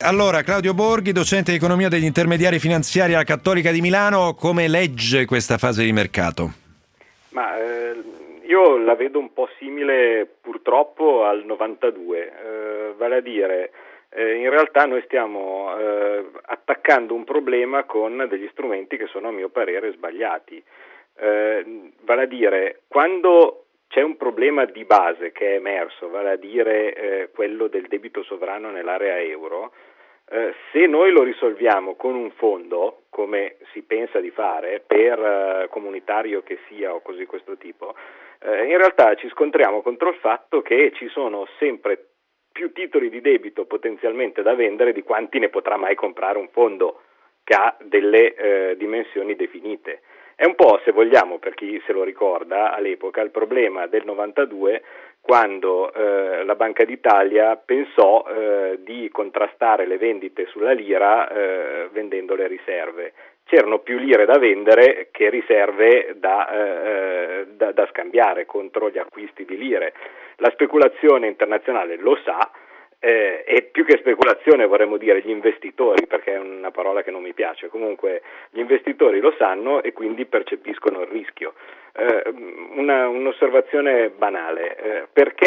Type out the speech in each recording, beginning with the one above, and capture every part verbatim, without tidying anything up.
Allora, Claudio Borghi, docente di economia degli intermediari finanziari alla Cattolica di Milano, come legge questa fase di mercato? Ma eh, io la vedo un po' simile purtroppo al novantadue, eh, vale a dire eh, in realtà noi stiamo eh, attaccando un problema con degli strumenti che sono a mio parere sbagliati, eh, vale a dire quando c'è un problema di base che è emerso, vale a dire eh, quello del debito sovrano nell'area euro. Eh, se noi lo risolviamo con un fondo, come si pensa di fare, per eh, comunitario che sia o cose di questo tipo, eh, in realtà ci scontriamo contro il fatto che ci sono sempre più titoli di debito potenzialmente da vendere di quanti ne potrà mai comprare un fondo che ha delle eh, dimensioni definite. È un po', se vogliamo, per chi se lo ricorda, all'epoca il problema del novantadue, quando eh, la Banca d'Italia pensò eh, di contrastare le vendite sulla lira eh, vendendo le riserve. C'erano più lire da vendere che riserve da, eh, da, da scambiare contro gli acquisti di lire. La speculazione internazionale lo sa, Eh, e più che speculazione vorremmo dire gli investitori, perché è una parola che non mi piace, comunque gli investitori lo sanno e quindi percepiscono il rischio. Eh, una, un'osservazione banale, eh, perché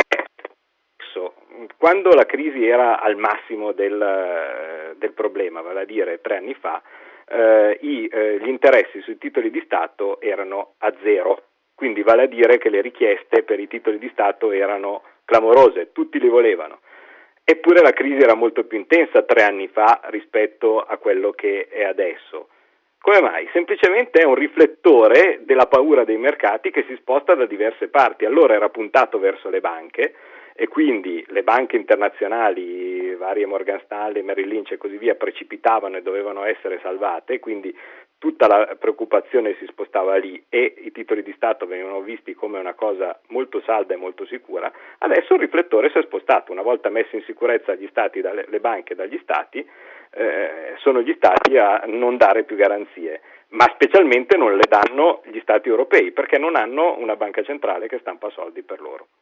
quando la crisi era al massimo del, del problema, vale a dire tre anni fa, eh, i, eh, gli interessi sui titoli di Stato erano a zero, quindi vale a dire che le richieste per i titoli di Stato erano clamorose, tutti li volevano. Eppure la crisi era molto più intensa tre anni fa rispetto a quello che è adesso. Come mai? Semplicemente è un riflettore della paura dei mercati che si sposta da diverse parti. Allora era puntato verso le banche e quindi le banche internazionali, varie Morgan Stanley, Merrill Lynch e così via, precipitavano e dovevano essere salvate, quindi tutta la preoccupazione si spostava lì e i titoli di Stato venivano visti come una cosa molto salda e molto sicura. Adesso il riflettore si è spostato, una volta messi in sicurezza gli stati, dalle, le banche dagli stati, eh, sono gli stati a non dare più garanzie, ma specialmente non le danno gli stati europei perché non hanno una banca centrale che stampa soldi per loro.